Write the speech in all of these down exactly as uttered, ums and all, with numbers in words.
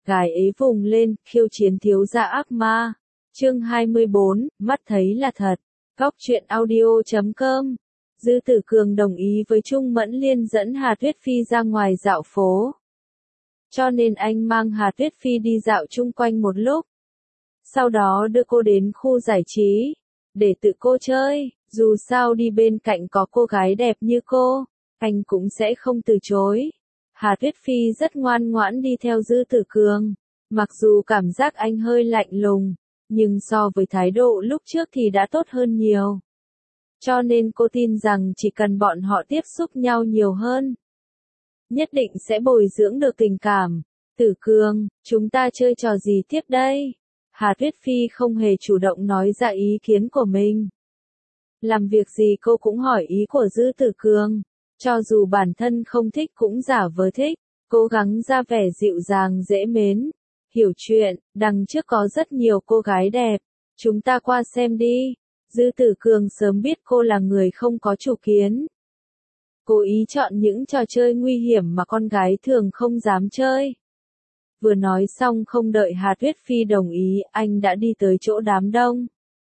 gái ấy vùng lên, khiêu chiến thiếu gia ác ma. Chương hai mươi bốn, mắt thấy là thật. Góc truyện audio chấm com. Dư Tử Cường đồng ý với Trung Mẫn Liên dẫn Hà Tuyết Phi ra ngoài dạo phố. Cho nên anh mang Hà Tuyết Phi đi dạo chung quanh một lúc. Sau đó đưa cô đến khu giải trí, để tự cô chơi, dù sao đi bên cạnh có cô gái đẹp như cô, anh cũng sẽ không từ chối. Hà Tuyết Phi rất ngoan ngoãn đi theo Dư Tử Cường, mặc dù cảm giác anh hơi lạnh lùng, nhưng so với thái độ lúc trước thì đã tốt hơn nhiều. Cho nên cô tin rằng chỉ cần bọn họ tiếp xúc nhau nhiều hơn, nhất định sẽ bồi dưỡng được tình cảm. Tử Cường, chúng ta chơi trò gì tiếp đây? Hà Tuyết Phi không hề chủ động nói ra ý kiến của mình. Làm việc gì cô cũng hỏi ý của Dư Tử Cường, cho dù bản thân không thích cũng giả vờ thích, cố gắng ra vẻ dịu dàng dễ mến. Hiểu chuyện, đằng trước có rất nhiều cô gái đẹp, chúng ta qua xem đi. Dư Tử Cường sớm biết cô là người không có chủ kiến, cố ý chọn những trò chơi nguy hiểm mà con gái thường không dám chơi. Vừa nói xong không đợi Hà Tuyết Phi đồng ý, anh đã đi tới chỗ đám đông.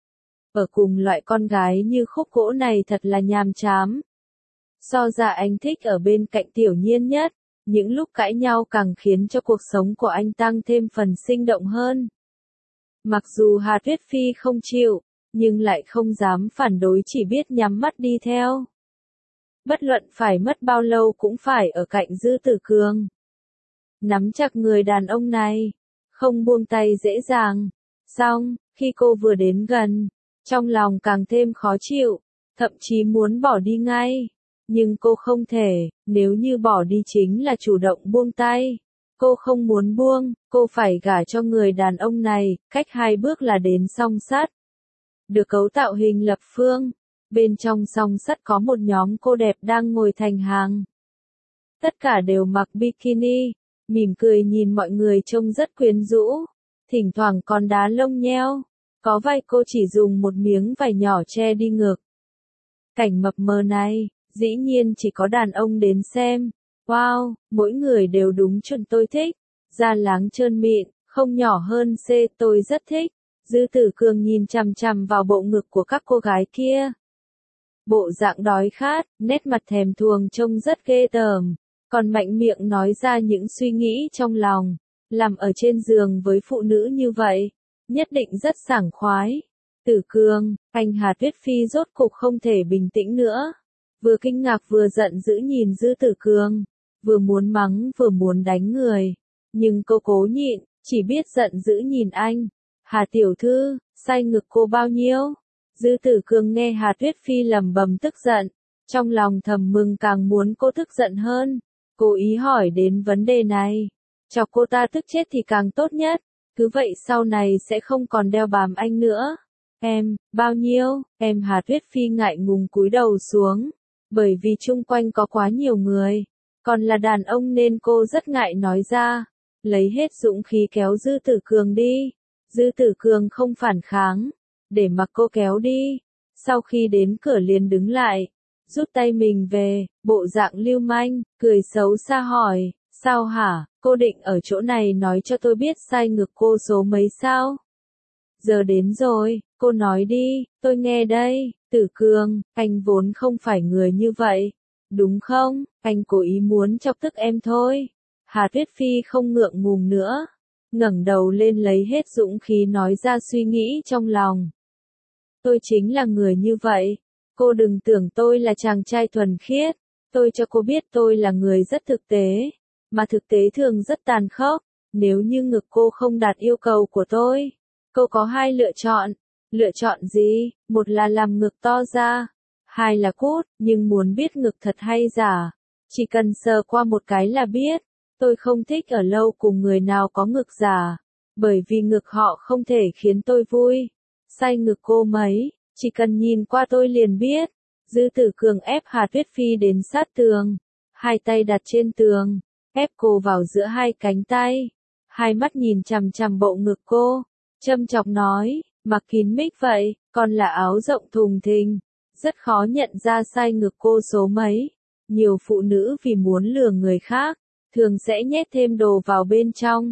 Ở cùng loại con gái như Khúc Gỗ này thật là nhàm chán. So ra anh thích ở bên cạnh Tiểu Nhiên nhất, những lúc cãi nhau càng khiến cho cuộc sống của anh tăng thêm phần sinh động hơn. Mặc dù Hà Tuyết Phi không chịu, nhưng lại không dám phản đối, chỉ biết nhắm mắt đi theo. Bất luận phải mất bao lâu cũng phải ở cạnh Dư Tử Cường. Nắm chặt người đàn ông này, không buông tay dễ dàng. Xong, khi cô vừa đến gần, trong lòng càng thêm khó chịu, thậm chí muốn bỏ đi ngay. Nhưng cô không thể, nếu như bỏ đi chính là chủ động buông tay. Cô không muốn buông, cô phải gả cho người đàn ông này, cách hai bước là đến song sắt. Được cấu tạo hình lập phương, bên trong song sắt có một nhóm cô đẹp đang ngồi thành hàng. Tất cả đều mặc bikini, mỉm cười nhìn mọi người trông rất quyến rũ, thỉnh thoảng còn đá lông nheo, có vài cô chỉ dùng một miếng vải nhỏ che đi ngực. Cảnh mập mờ này, dĩ nhiên chỉ có đàn ông đến xem. Wow, mỗi người đều đúng chuẩn tôi thích, da láng trơn mịn, không nhỏ hơn C, tôi rất thích. Dư Tử Cường nhìn chằm chằm vào bộ ngực của các cô gái kia. Bộ dạng đói khát, nét mặt thèm thuồng trông rất ghê tởm, còn mạnh miệng nói ra những suy nghĩ trong lòng. Làm ở trên giường với phụ nữ như vậy, nhất định rất sảng khoái. Tử Cường, anh Hà Tuyết Phi rốt cục không thể bình tĩnh nữa. Vừa kinh ngạc vừa giận dữ nhìn Dư Tử Cường, vừa muốn mắng vừa muốn đánh người. Nhưng cô cố nhịn, chỉ biết giận dữ nhìn anh. Hà tiểu thư, say ngực cô bao nhiêu? Dư Tử Cường nghe Hà Tuyết Phi lẩm bẩm tức giận, trong lòng thầm mừng càng muốn cô tức giận hơn. Cố ý hỏi đến vấn đề này, chọc cô ta tức chết thì càng tốt nhất, cứ vậy sau này sẽ không còn đeo bám anh nữa. Em, bao nhiêu? Em Hà Tuyết Phi ngại ngùng cúi đầu xuống, bởi vì chung quanh có quá nhiều người, còn là đàn ông nên cô rất ngại nói ra, lấy hết dũng khí kéo Dư Tử Cường đi. Dư Tử Cường không phản kháng, để mặc cô kéo đi. Sau khi đến cửa liền đứng lại, rút tay mình về, bộ dạng lưu manh, cười xấu xa hỏi, sao hả, cô định ở chỗ này nói cho tôi biết sai ngực cô số mấy sao? Giờ đến rồi, cô nói đi, tôi nghe đây. Tử Cường, anh vốn không phải người như vậy, đúng không? Anh cố ý muốn chọc tức em thôi. Hà Tuyết Phi không ngượng ngùng nữa, ngẩng đầu lên lấy hết dũng khí nói ra suy nghĩ trong lòng. Tôi chính là người như vậy, cô đừng tưởng tôi là chàng trai thuần khiết, tôi cho cô biết tôi là người rất thực tế, mà thực tế thường rất tàn khốc. Nếu như ngực cô không đạt yêu cầu của tôi, cô có hai lựa chọn. Lựa chọn gì? Một là làm ngực to ra, hai là cút. Nhưng muốn biết ngực thật hay giả, chỉ cần sờ qua một cái là biết. Tôi không thích ở lâu cùng người nào có ngực giả, bởi vì ngực họ không thể khiến tôi vui. Say ngực cô mấy, chỉ cần nhìn qua tôi liền biết. Dư Tử Cường ép Hà Tuyết Phi đến sát tường, hai tay đặt trên tường, ép cô vào giữa hai cánh tay, hai mắt nhìn chằm chằm bộ ngực cô, châm chọc nói, mặc kín mít vậy, còn là áo rộng thùng thình, rất khó nhận ra sai ngực cô số mấy. Nhiều phụ nữ vì muốn lừa người khác, thường sẽ nhét thêm đồ vào bên trong,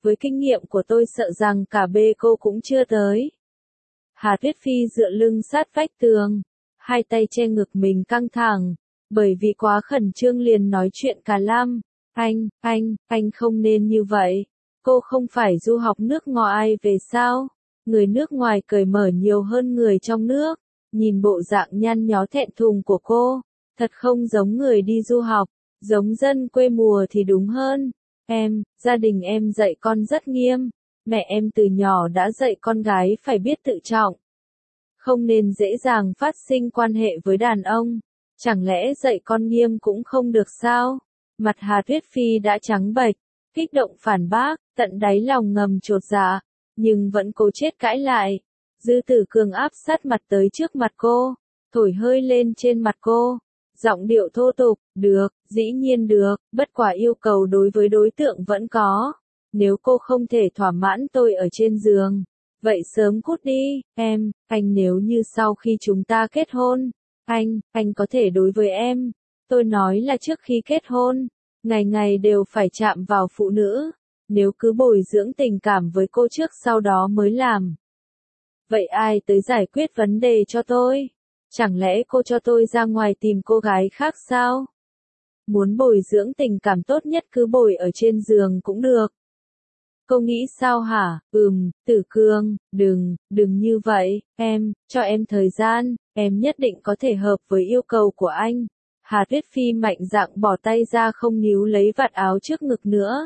với kinh nghiệm của tôi sợ rằng cả bê cô cũng chưa tới. Hà Tuyết Phi dựa lưng sát vách tường, hai tay che ngực mình căng thẳng, bởi vì quá khẩn trương liền nói chuyện cả lăm. Anh, anh, anh không nên như vậy. Cô không phải du học nước ngoài về sao? Người nước ngoài cởi mở nhiều hơn người trong nước. Nhìn bộ dạng nhăn nhó thẹn thùng của cô, thật không giống người đi du học, giống dân quê mùa thì đúng hơn. Em, gia đình em dạy con rất nghiêm. Mẹ em từ nhỏ đã dạy con gái phải biết tự trọng. Không nên dễ dàng phát sinh quan hệ với đàn ông. Chẳng lẽ dạy con nghiêm cũng không được sao? Mặt Hà Tuyết Phi đã trắng bệch, kích động phản bác, tận đáy lòng ngầm chột dạ, nhưng vẫn cố chết cãi lại. Dư Tử Cường áp sát mặt tới trước mặt cô, thổi hơi lên trên mặt cô, giọng điệu thô tục, được, dĩ nhiên được, bất quả yêu cầu đối với đối tượng vẫn có. Nếu cô không thể thỏa mãn tôi ở trên giường, vậy sớm cút đi, em, anh nếu như sau khi chúng ta kết hôn, anh, anh có thể đối với em. Tôi nói là trước khi kết hôn, ngày ngày đều phải chạm vào phụ nữ, nếu cứ bồi dưỡng tình cảm với cô trước sau đó mới làm. Vậy ai tới giải quyết vấn đề cho tôi? Chẳng lẽ cô cho tôi ra ngoài tìm cô gái khác sao? Muốn bồi dưỡng tình cảm tốt nhất cứ bồi ở trên giường cũng được. Cô nghĩ sao hả? Ừm, Tử Cương, đừng, đừng như vậy, em, cho em thời gian, em nhất định có thể hợp với yêu cầu của anh. Hà Tuyết Phi mạnh dạn bỏ tay ra không níu lấy vạt áo trước ngực nữa.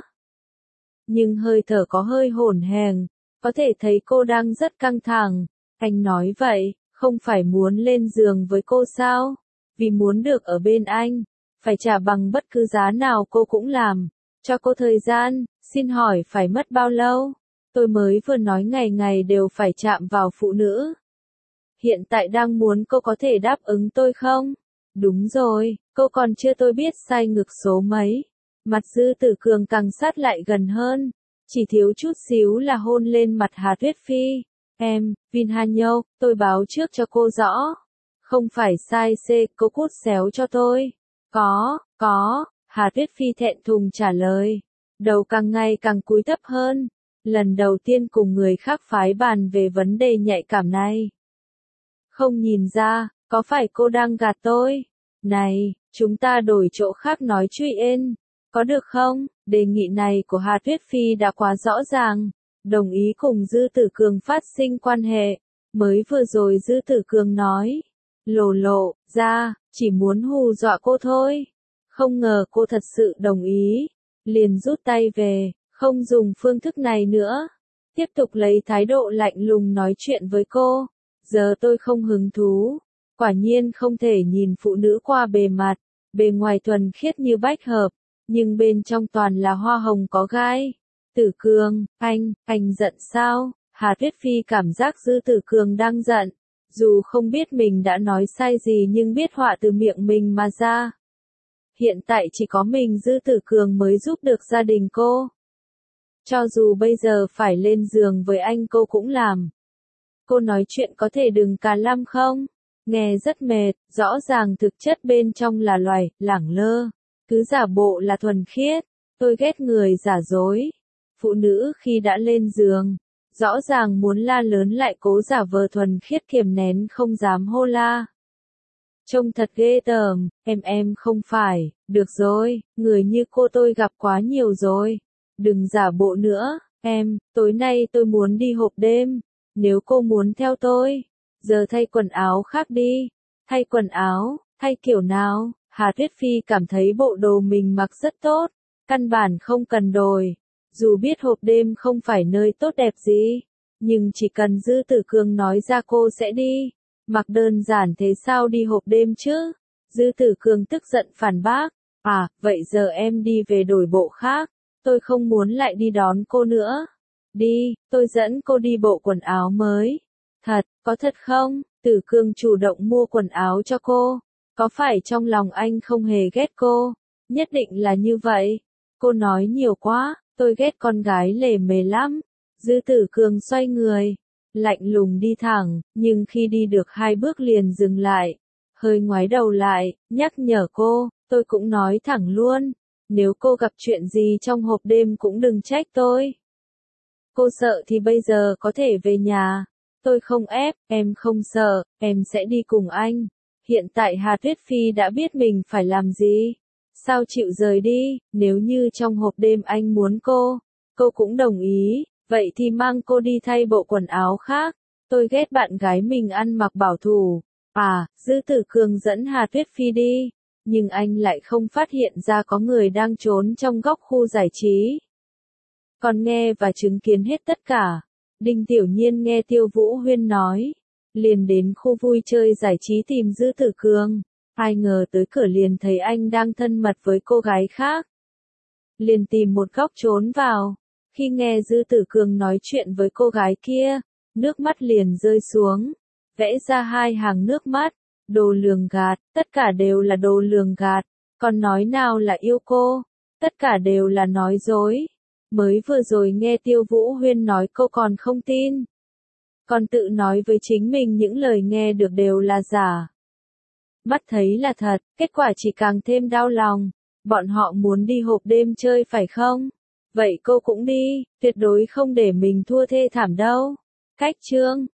Nhưng hơi thở có hơi hổn hển, có thể thấy cô đang rất căng thẳng. Anh nói vậy, không phải muốn lên giường với cô sao? Vì muốn được ở bên anh, phải trả bằng bất cứ giá nào cô cũng làm. Cho cô thời gian, xin hỏi phải mất bao lâu? Tôi mới vừa nói ngày ngày đều phải chạm vào phụ nữ. Hiện tại đang muốn cô có thể đáp ứng tôi không? Đúng rồi, cô còn chưa tôi biết sai ngược số mấy. Mặt Dư Tử Cường càng sát lại gần hơn, chỉ thiếu chút xíu là hôn lên mặt Hà Tuyết Phi. Em, Vin Ha Nhâu, tôi báo trước cho cô rõ. Không phải sai C, cô cút xéo cho tôi. Có, có, Hà Tuyết Phi thẹn thùng trả lời. Đầu càng ngày càng cúi thấp hơn. Lần đầu tiên cùng người khác phái bàn về vấn đề nhạy cảm này. Không nhìn ra, có phải cô đang gạt tôi? Này, chúng ta đổi chỗ khác nói chuyện. Có được không? Đề nghị này của Hà Tuyết Phi đã quá rõ ràng. Đồng ý cùng Dư Tử Cường phát sinh quan hệ. Mới vừa rồi Dư Tử Cường nói. Lộ lộ, ra, chỉ muốn hù dọa cô thôi. Không ngờ cô thật sự đồng ý. Liền rút tay về, không dùng phương thức này nữa. Tiếp tục lấy thái độ lạnh lùng nói chuyện với cô. Giờ tôi không hứng thú. Quả nhiên không thể nhìn phụ nữ qua bề mặt. Bề ngoài thuần khiết như bách hợp. Nhưng bên trong toàn là hoa hồng có gai. Tử Cường, anh, anh giận sao? Hà Tuyết Phi cảm giác Dư Tử Cường đang giận. Dù không biết mình đã nói sai gì nhưng biết họa từ miệng mình mà ra. Hiện tại chỉ có mình Dư Tử Cường mới giúp được gia đình cô. Cho dù bây giờ phải lên giường với anh cô cũng làm. Cô nói chuyện có thể đừng cà lăm không? Nghe rất mệt, rõ ràng thực chất bên trong là loài, lẳng lơ. Cứ giả bộ là thuần khiết. Tôi ghét người giả dối. Phụ nữ khi đã lên giường, rõ ràng muốn la lớn lại cố giả vờ thuần khiết kiềm nén không dám hô la. Trông thật ghê tởm, em em không phải, được rồi, người như cô tôi gặp quá nhiều rồi. Đừng giả bộ nữa, em, tối nay tôi muốn đi hộp đêm. Nếu cô muốn theo tôi, giờ thay quần áo khác đi. Thay quần áo, thay kiểu nào? Hà Tuyết Phi cảm thấy bộ đồ mình mặc rất tốt, căn bản không cần đổi. Dù biết hộp đêm không phải nơi tốt đẹp gì, nhưng chỉ cần Dư Tử Cường nói ra cô sẽ đi. Mặc đơn giản thế sao đi hộp đêm chứ? Dư Tử Cường tức giận phản bác. À, vậy giờ em đi về đổi bộ khác. Tôi không muốn lại đi đón cô nữa. Đi, tôi dẫn cô đi bộ quần áo mới. Thật, có thật không? Tử Cường chủ động mua quần áo cho cô. Có phải trong lòng anh không hề ghét cô? Nhất định là như vậy. Cô nói nhiều quá, tôi ghét con gái lề mề lắm. Dư Tử Cường xoay người, lạnh lùng đi thẳng, nhưng khi đi được hai bước liền dừng lại. Hơi ngoái đầu lại, nhắc nhở cô, tôi cũng nói thẳng luôn. Nếu cô gặp chuyện gì trong hộp đêm cũng đừng trách tôi. Cô sợ thì bây giờ có thể về nhà. Tôi không ép, em không sợ, em sẽ đi cùng anh. Hiện tại Hà Tuyết Phi đã biết mình phải làm gì. Sao chịu rời đi, nếu như trong hộp đêm anh muốn cô, cô cũng đồng ý, vậy thì mang cô đi thay bộ quần áo khác. Tôi ghét bạn gái mình ăn mặc bảo thủ. À, Dư Tử Cường dẫn Hà Tuyết Phi đi, nhưng anh lại không phát hiện ra có người đang trốn trong góc khu giải trí. Còn nghe và chứng kiến hết tất cả. Đinh Tiểu Nhiên nghe Tiêu Vũ Huyên nói, liền đến khu vui chơi giải trí tìm Dư Tử Cường. Ai ngờ tới cửa liền thấy anh đang thân mật với cô gái khác. Liền tìm một góc trốn vào. Khi nghe Dư Tử Cường nói chuyện với cô gái kia, nước mắt liền rơi xuống, vẽ ra hai hàng nước mắt. Đồ lường gạt, tất cả đều là đồ lường gạt. Còn nói nào là yêu cô, tất cả đều là nói dối. Mới vừa rồi nghe Tiêu Vũ Huyên nói cô còn không tin. Còn tự nói với chính mình những lời nghe được đều là giả. Mắt thấy là thật, kết quả chỉ càng thêm đau lòng. Bọn họ muốn đi hộp đêm chơi phải không? Vậy cô cũng đi, tuyệt đối không để mình thua thê thảm đâu. Cách chương